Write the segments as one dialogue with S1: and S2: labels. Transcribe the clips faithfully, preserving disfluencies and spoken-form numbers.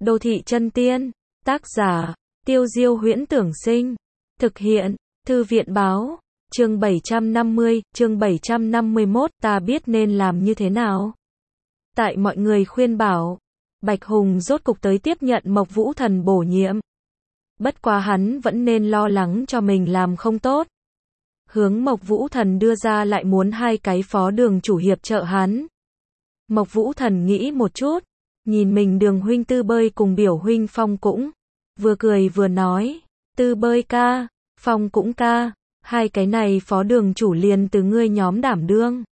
S1: Đô thị chân tiên, tác giả, Tiêu Diêu Huyễn Tưởng Sinh, thực hiện, Thư viện Báo, chương bảy trăm năm mươi, chương bảy trăm năm mươi mốt, ta biết nên làm như thế nào. Tại mọi người khuyên bảo, Bạch Hùng rốt cục tới tiếp nhận Mộc Vũ Thần bổ nhiệm. Bất quá hắn vẫn nên lo lắng cho mình làm không tốt. Hướng Mộc Vũ Thần đưa ra lại muốn hai cái phó đường chủ hiệp trợ hắn. Mộc Vũ Thần nghĩ một chút, nhìn mình Đường huynh Tư Bơi cùng biểu huynh Phong cũng, vừa cười vừa nói, Tư Bơi ca, Phong cũng ca, hai cái này phó đường chủ liền từ ngươi nhóm đảm đương.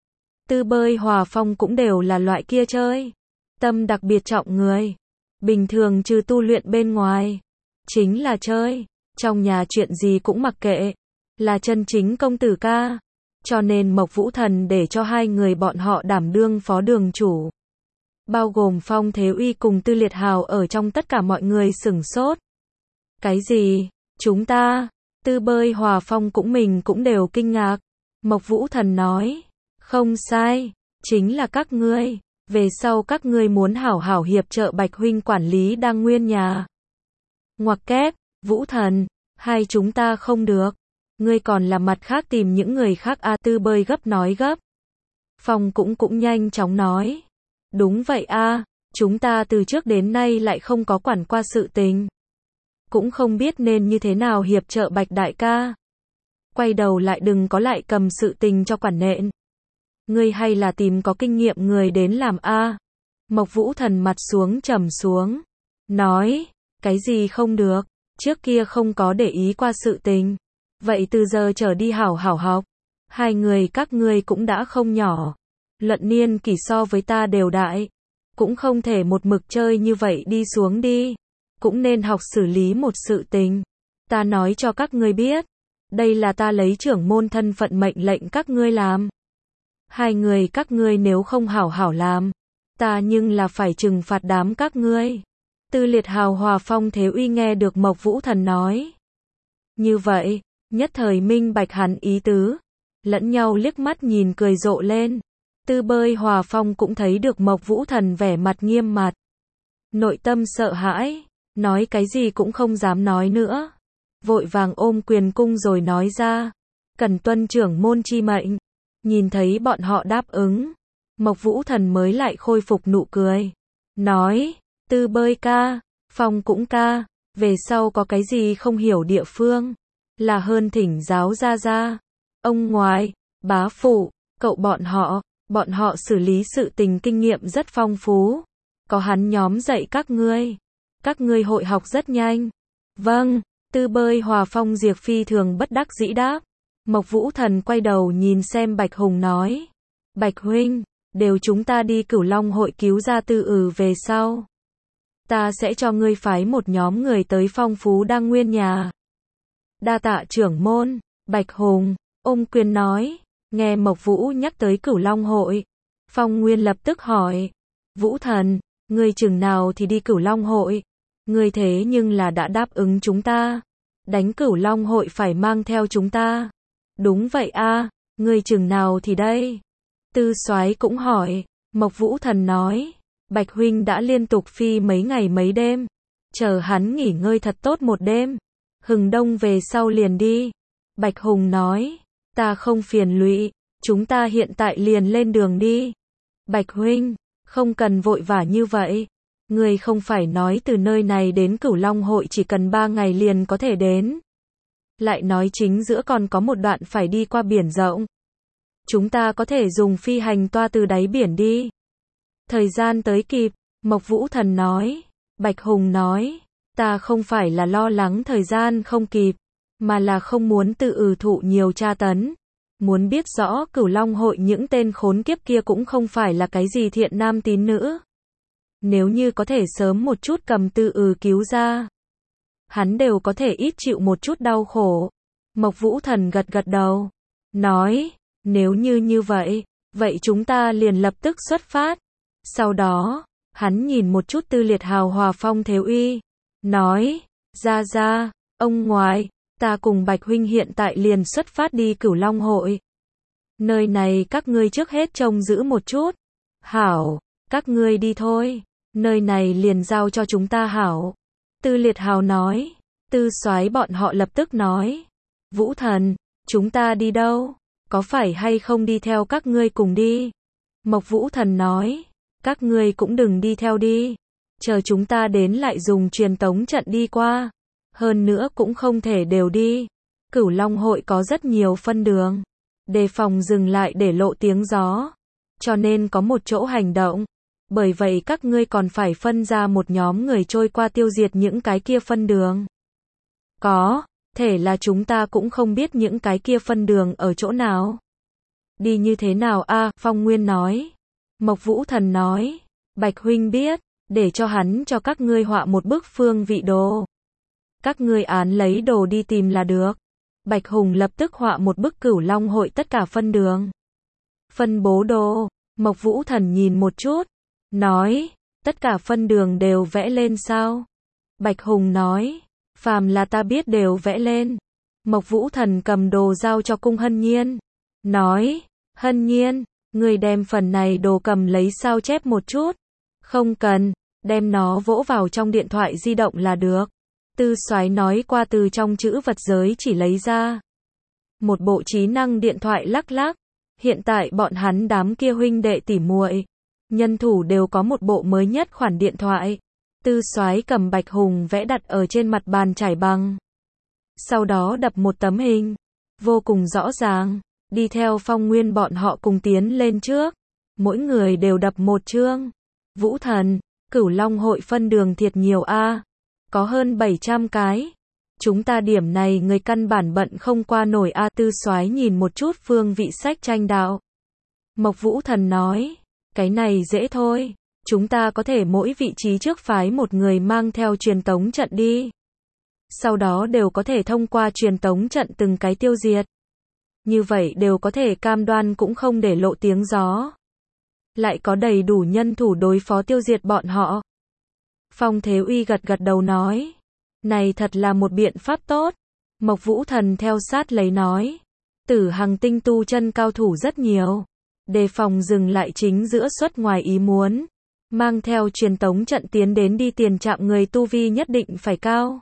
S1: Tư Bơi hòa Phong cũng đều là loại kia chơi, tâm đặc biệt trọng người, bình thường trừ tu luyện bên ngoài, chính là chơi, trong nhà chuyện gì cũng mặc kệ, là chân chính công tử ca, cho nên Mộc Vũ Thần để cho hai người bọn họ đảm đương phó đường chủ. Bao gồm Phong Thế Uy cùng Tư Liệt Hào ở trong, tất cả mọi người sửng sốt. Cái gì? Chúng ta? Tư Bơi hòa Phong cũng mình cũng đều kinh ngạc. Mộc Vũ Thần nói, không sai, chính là các ngươi, về sau các ngươi muốn hảo hảo hiệp trợ Bạch huynh quản lý Đăng Nguyên nhà. Ngoặc kép, Vũ Thần, hai chúng ta không được, ngươi còn là mặt khác tìm những người khác a. Tư Bơi gấp nói gấp. Phong cũng cũng nhanh chóng nói, đúng vậy a, chúng ta từ trước đến nay lại không có quản qua sự tình, cũng không biết nên như thế nào hiệp trợ Bạch đại ca. Quay đầu lại đừng có lại cầm sự tình cho quản nện. Ngươi hay là tìm có kinh nghiệm người đến làm a. Mộc Vũ Thần mặt xuống trầm xuống, nói, cái gì không được, trước kia không có để ý qua sự tình, vậy từ giờ trở đi hảo hảo học. Hai người các ngươi cũng đã không nhỏ, luận niên kỷ so với ta đều đại, cũng không thể một mực chơi như vậy đi xuống đi, cũng nên học xử lý một sự tình. Ta nói cho các ngươi biết, đây là ta lấy trưởng môn thân phận mệnh lệnh các ngươi làm. Hai người các ngươi nếu không hảo hảo làm, ta nhưng là phải trừng phạt đám các ngươi. Tư Liệt Hào hòa Phong Thế Uy nghe được Mộc Vũ Thần nói như vậy, nhất thời minh bạch hắn ý tứ, lẫn nhau liếc mắt nhìn cười rộ lên. Tư Bơi hòa Phong cũng thấy được Mộc Vũ Thần vẻ mặt nghiêm mặt, nội tâm sợ hãi, nói cái gì cũng không dám nói nữa, vội vàng ôm quyền cung rồi nói ra, cần tuân trưởng môn chi mệnh. Nhìn thấy bọn họ đáp ứng, Mộc Vũ Thần mới lại khôi phục nụ cười, nói, Tư Bơi ca, Phong cũng ca, về sau có cái gì không hiểu địa phương, là hơn thỉnh giáo ra ra, ông ngoại, bá phụ, cậu bọn họ, bọn họ xử lý sự tình kinh nghiệm rất phong phú, có hắn nhóm dạy các ngươi, các ngươi hội học rất nhanh. Vâng, Tư Bơi hòa Phong Diệp phi thường bất đắc dĩ đáp. Mộc Vũ Thần quay đầu nhìn xem Bạch Hùng nói, Bạch huynh, đều chúng ta đi Cửu Long hội cứu ra Tư ừ về sau, ta sẽ cho ngươi phái một nhóm người tới phong phú Đăng Nguyên nhà. Đa tạ trưởng môn. Bạch Hùng ôm quyền nói. Nghe Mộc Vũ nhắc tới Cửu Long hội, Phong Nguyên lập tức hỏi, Vũ Thần, ngươi chừng nào thì đi Cửu Long hội? Ngươi thế nhưng là đã đáp ứng chúng ta, đánh Cửu Long hội phải mang theo chúng ta. Đúng vậy a, ngươi chừng nào thì đây? Tư Soái cũng hỏi. Mộc Vũ Thần nói, Bạch huynh đã liên tục phi mấy ngày mấy đêm, chờ hắn nghỉ ngơi thật tốt một đêm, hừng đông về sau liền đi. Bạch Hùng nói, ta không phiền lụy, chúng ta hiện tại liền lên đường đi. Bạch huynh, không cần vội vã như vậy, ngươi không phải nói từ nơi này đến Cửu Long hội chỉ cần ba ngày liền có thể đến. Lại nói chính giữa còn có một đoạn phải đi qua biển rộng. Chúng ta có thể dùng phi hành toa từ đáy biển đi. Thời gian tới kịp, Mộc Vũ Thần nói. Bạch Hùng nói, ta không phải là lo lắng thời gian không kịp, mà là không muốn tự ừ thụ nhiều tra tấn. Muốn biết rõ Cửu Long hội những tên khốn kiếp kia cũng không phải là cái gì thiện nam tín nữ. Nếu như có thể sớm một chút cầm Tư ừ cứu ra, hắn đều có thể ít chịu một chút đau khổ. Mộc Vũ Thần gật gật đầu, nói, nếu như như vậy, vậy chúng ta liền lập tức xuất phát. Sau đó, hắn nhìn một chút Tư Liệt Hào hòa Phong Thế Uy, nói, ra ra, ông ngoại, ta cùng Bạch huynh hiện tại liền xuất phát đi Cửu Long hội. Nơi này các ngươi trước hết trông giữ một chút. Hảo, các ngươi đi thôi. Nơi này liền giao cho chúng ta hảo. Tư Liệt Hào nói. Tư Soái bọn họ lập tức nói. Vũ Thần, chúng ta đi đâu? Có phải hay không đi theo các ngươi cùng đi? Mộc Vũ Thần nói. Các ngươi cũng đừng đi theo đi. Chờ chúng ta đến lại dùng truyền tống trận đi qua. Hơn nữa cũng không thể đều đi. Cửu Long hội có rất nhiều phân đường. Đề phòng dừng lại để lộ tiếng gió. Cho nên có một chỗ hành động. Bởi vậy các ngươi còn phải phân ra một nhóm người trôi qua tiêu diệt những cái kia phân đường. Có, thể là chúng ta cũng không biết những cái kia phân đường ở chỗ nào. Đi như thế nào a? Phong Nguyên nói. Mộc Vũ Thần nói. Bạch huynh biết, để cho hắn cho các ngươi họa một bức phương vị đồ. Các ngươi án lấy đồ đi tìm là được. Bạch Hùng lập tức họa một bức Cửu Long hội tất cả phân đường. Phân bố đồ. Mộc Vũ Thần nhìn một chút. Nói, tất cả phân đường đều vẽ lên sao? Bạch Hùng nói, phàm là ta biết đều vẽ lên. Mộc Vũ Thần cầm đồ giao cho Cung Hân Nhiên. Nói, Hân Nhiên, người đem phần này đồ cầm lấy sao chép một chút. Không cần, đem nó vỗ vào trong điện thoại di động là được. Tư Soái nói qua từ trong chữ vật giới chỉ lấy ra. Một bộ trí năng điện thoại lắc lắc. Hiện tại bọn hắn đám kia huynh đệ tỉ muội, nhân thủ đều có một bộ mới nhất khoản điện thoại. Tư Soái cầm Bạch Hùng vẽ đặt ở trên mặt bàn trải bằng. Sau đó đập một tấm hình. Vô cùng rõ ràng. Đi theo Phong Nguyên bọn họ cùng tiến lên trước. Mỗi người đều đập một chương. Vũ Thần, Cửu Long hội phân đường thiệt nhiều a. Có hơn bảy trăm cái. Chúng ta điểm này người căn bản bận không qua nổi a. Tư Soái nhìn một chút phương vị sách tranh đạo. Mộc Vũ Thần nói. Cái này dễ thôi. Chúng ta có thể mỗi vị trí trước phái một người mang theo truyền tống trận đi. Sau đó đều có thể thông qua truyền tống trận từng cái tiêu diệt. Như vậy đều có thể cam đoan cũng không để lộ tiếng gió. Lại có đầy đủ nhân thủ đối phó tiêu diệt bọn họ. Phong Thế Uy gật gật đầu nói. Này thật là một biện pháp tốt. Mộc Vũ Thần theo sát lấy nói. Tử Hằng tinh tu chân cao thủ rất nhiều. Đề phòng dừng lại chính giữa suất ngoài ý muốn. Mang theo truyền tống trận tiến đến đi tiền trạm người tu vi nhất định phải cao.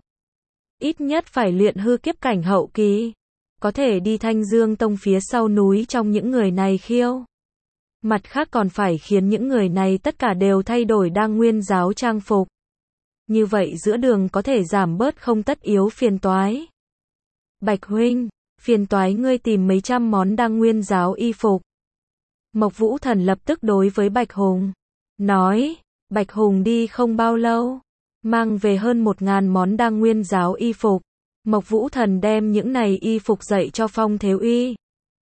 S1: Ít nhất phải luyện hư kiếp cảnh hậu kỳ. Có thể đi Thanh Dương Tông phía sau núi trong những người này khiêu. Mặt khác còn phải khiến những người này tất cả đều thay đổi đăng nguyên giáo trang phục. Như vậy giữa đường có thể giảm bớt không tất yếu phiền toái. Bạch huynh, phiền toái ngươi tìm mấy trăm món đăng nguyên giáo y phục. Mộc Vũ Thần lập tức đối với Bạch Hùng. Nói, Bạch Hùng đi không bao lâu. Mang về hơn một ngàn món đăng nguyên giáo y phục. Mộc Vũ Thần đem những này y phục dạy cho Phong Thế Uy.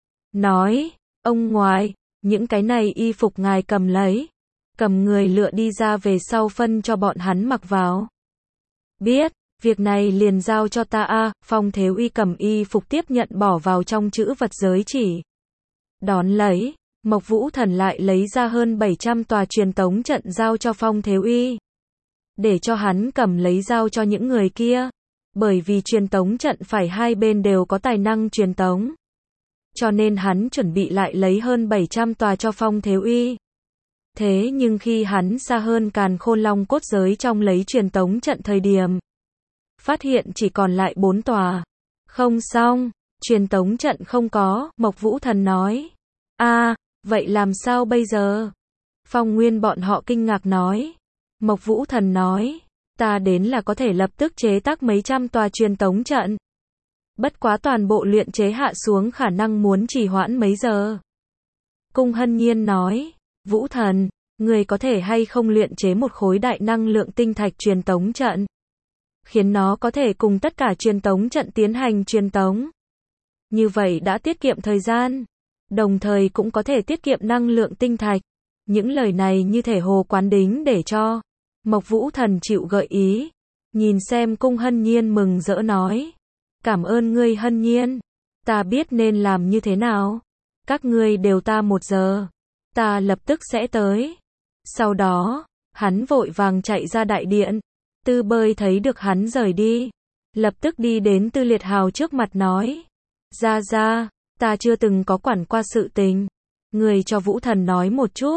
S1: Nói, ông ngoại, những cái này y phục ngài cầm lấy. Cầm người lựa đi ra về sau phân cho bọn hắn mặc vào. Biết, việc này liền giao cho ta a. Phong Thế Uy cầm y phục tiếp nhận bỏ vào trong chữ vật giới chỉ. Đón lấy, Mộc Vũ Thần lại lấy ra hơn bảy trăm tòa truyền tống trận giao cho Phong Thế Uy. Để cho hắn cầm lấy giao cho những người kia. Bởi vì truyền tống trận phải hai bên đều có tài năng truyền tống. Cho nên hắn chuẩn bị lại lấy hơn bảy trăm tòa cho Phong Thế Uy. Thế nhưng khi hắn xa hơn Càn Khôn Long cốt giới trong lấy truyền tống trận thời điểm. Phát hiện chỉ còn lại bốn tòa. Không xong, truyền tống trận không có, Mộc Vũ Thần nói. A, vậy làm sao bây giờ? Phong Nguyên bọn họ kinh ngạc nói. Mộc Vũ Thần nói. Ta đến là có thể lập tức chế tác mấy trăm tòa truyền tống trận. Bất quá toàn bộ luyện chế hạ xuống khả năng muốn trì hoãn mấy giờ. Cung Hân Nhiên nói. Vũ Thần, người có thể hay không luyện chế một khối đại năng lượng tinh thạch truyền tống trận. Khiến nó có thể cùng tất cả truyền tống trận tiến hành truyền tống. Như vậy đã tiết kiệm thời gian. Đồng thời cũng có thể tiết kiệm năng lượng tinh thạch. Những lời này như thể hồ quán đính để cho. Mộc Vũ Thần chịu gợi ý. Nhìn xem Cung Hân Nhiên mừng rỡ nói. Cảm ơn ngươi Hân Nhiên. Ta biết nên làm như thế nào. Các ngươi đều ta một giờ. Ta lập tức sẽ tới. Sau đó, hắn vội vàng chạy ra đại điện. Tư Bơi thấy được hắn rời đi. Lập tức đi đến Tư Liệt Hào trước mặt nói. Ra ra, ta chưa từng có quản qua sự tình. Người cho Vũ Thần nói một chút.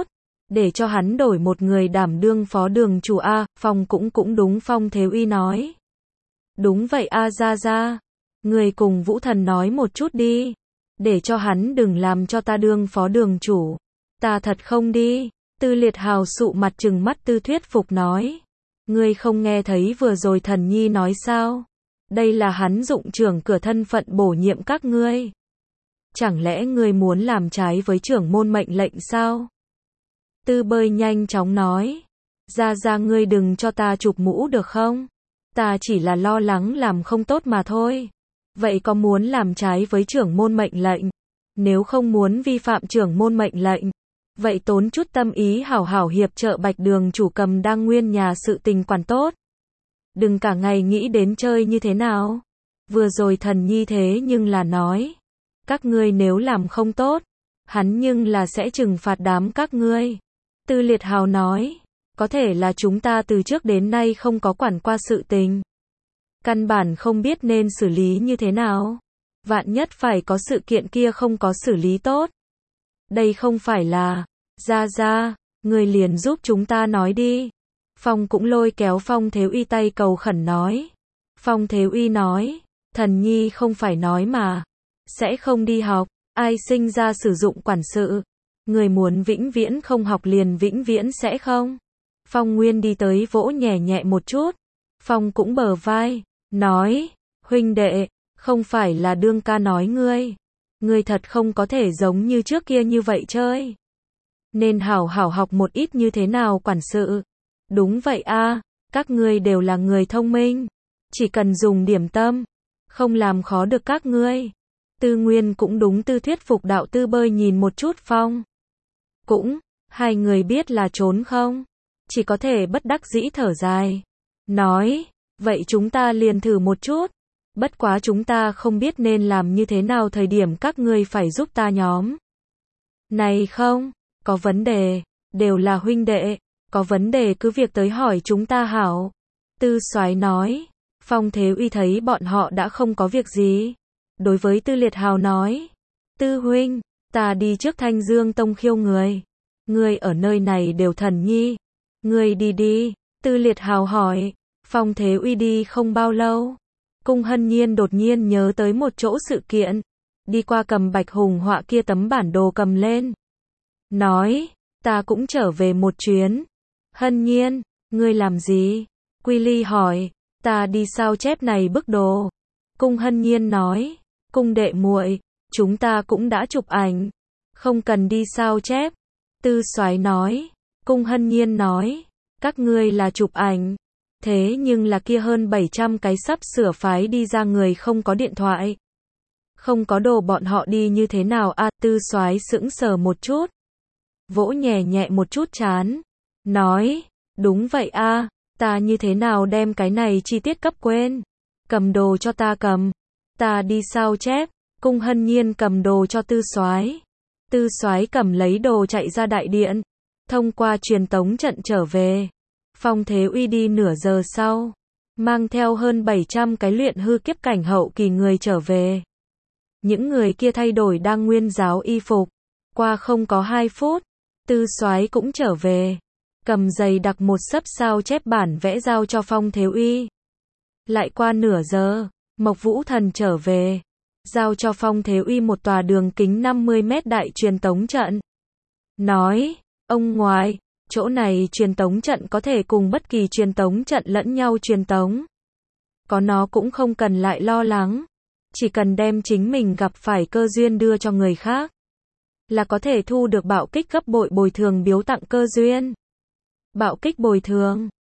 S1: để cho hắn đổi một người đảm đương phó đường chủ a. Phong cũng cũng đúng, Phong Thế Uy nói. Đúng vậy a Gia Gia. Người cùng Vũ Thần nói một chút đi. Để cho hắn đừng làm cho ta đương phó đường chủ. Ta thật không đi. Tư Liệt Hào sụ mặt trừng mắt Tư thuyết phục nói. Ngươi không nghe thấy vừa rồi Thần Nhi nói sao? Đây là hắn dụng trưởng cửa thân phận bổ nhiệm các ngươi. Chẳng lẽ ngươi muốn làm trái với trưởng môn mệnh lệnh sao? Tư Bơi nhanh chóng nói. Gia Gia ngươi đừng cho ta chụp mũ được không? Ta chỉ là lo lắng làm không tốt mà thôi. Vậy có muốn làm trái với trưởng môn mệnh lệnh? Nếu không muốn vi phạm trưởng môn mệnh lệnh, vậy tốn chút tâm ý hảo hảo hiệp trợ Bạch Đường chủ cầm đang nguyên nhà sự tình quản tốt. Đừng cả ngày nghĩ đến chơi như thế nào. Vừa rồi Thần Nhi thế nhưng là nói. Các ngươi nếu làm không tốt, hắn nhưng là sẽ trừng phạt đám các ngươi. Tư Liệt Hào nói. Có thể là chúng ta từ trước đến nay không có quản qua sự tình. Căn bản không biết nên xử lý như thế nào. Vạn nhất phải có sự kiện kia không có xử lý tốt. Đây không phải là. Gia Gia, người liền giúp chúng ta nói đi. Phong cũng lôi kéo Phong Thế Uy tay cầu khẩn nói. Phong Thế Uy nói. Thần Nhi không phải nói mà. Sẽ không đi học. Ai sinh ra sử dụng quản sự. Người muốn vĩnh viễn không học liền vĩnh viễn sẽ không. Phong Nguyên đi tới vỗ nhẹ nhẹ một chút. Phong cũng bờ vai. Nói. Huynh đệ. Không phải là đương ca nói ngươi. Ngươi thật không có thể giống như trước kia như vậy chơi. Nên hảo hảo học một ít như thế nào quản sự. Đúng vậy a, các ngươi đều là người thông minh. Chỉ cần dùng điểm tâm. Không làm khó được các ngươi. Tư Nguyên cũng đúng, Tư thuyết phục đạo. Tư Bơi nhìn một chút Phong. Cũng, hai người biết là trốn không? Chỉ có thể bất đắc dĩ thở dài. Nói, vậy chúng ta liền thử một chút. Bất quá chúng ta không biết nên làm như thế nào, thời điểm các ngươi phải giúp ta nhóm. Này không, có vấn đề, đều là huynh đệ, có vấn đề cứ việc tới hỏi chúng ta hảo. Tư Soái nói. Phong Thế Uy thấy bọn họ đã không có việc gì. Đối với Tư Liệt Hào nói. Tư huynh, ta đi trước Thanh Dương Tông khiêu người. Ngươi ở nơi này đều Thần Nhi. Ngươi đi đi. Tư Liệt Hào hỏi. Phong Thế Uy đi không bao lâu. Cung Hân Nhiên đột nhiên nhớ tới một chỗ sự kiện. Đi qua cầm Bạch Hùng họa kia tấm bản đồ cầm lên. Nói, ta cũng trở về một chuyến. Hân Nhiên, ngươi làm gì? Quy Ly hỏi, ta đi sao chép này bức đồ. Cung Hân Nhiên nói, cung đệ muội, chúng ta cũng đã chụp ảnh. Không cần đi sao chép. Tư Soái nói, Cung Hân Nhiên nói, các ngươi là chụp ảnh. Thế nhưng là kia hơn bảy trăm cái sắp sửa phái đi ra người không có điện thoại. Không có đồ bọn họ đi như thế nào a? Tư Soái sững sờ một chút. Vỗ nhẹ nhẹ một chút trán. Nói, đúng vậy a, ta như thế nào đem cái này chi tiết cấp quên. Cầm đồ cho ta cầm. Ta đi sao chép. Cung Hân Nhiên cầm đồ cho Tư Soái. Tư Soái cầm lấy đồ chạy ra đại điện. Thông qua truyền tống trận trở về. Phong Thế Uy đi nửa giờ sau. Mang theo hơn bảy trăm cái luyện hư kiếp cảnh hậu kỳ người trở về. Những người kia thay đổi đang nguyên giáo y phục. Qua không có hai phút. Tư Soái cũng trở về. Cầm giày đặc một sấp sao chép bản vẽ giao cho Phong Thế Uy. Lại qua nửa giờ. Mộc Vũ Thần trở về. Giao cho Phong Thế Uy một tòa đường kính năm mươi mét đại truyền tống trận. Nói, ông ngoại, chỗ này truyền tống trận có thể cùng bất kỳ truyền tống trận lẫn nhau truyền tống. Có nó cũng không cần lại lo lắng. Chỉ cần đem chính mình gặp phải cơ duyên đưa cho người khác. Là có thể thu được bạo kích gấp bội bồi thường biếu tặng cơ duyên. Bạo kích bồi thường.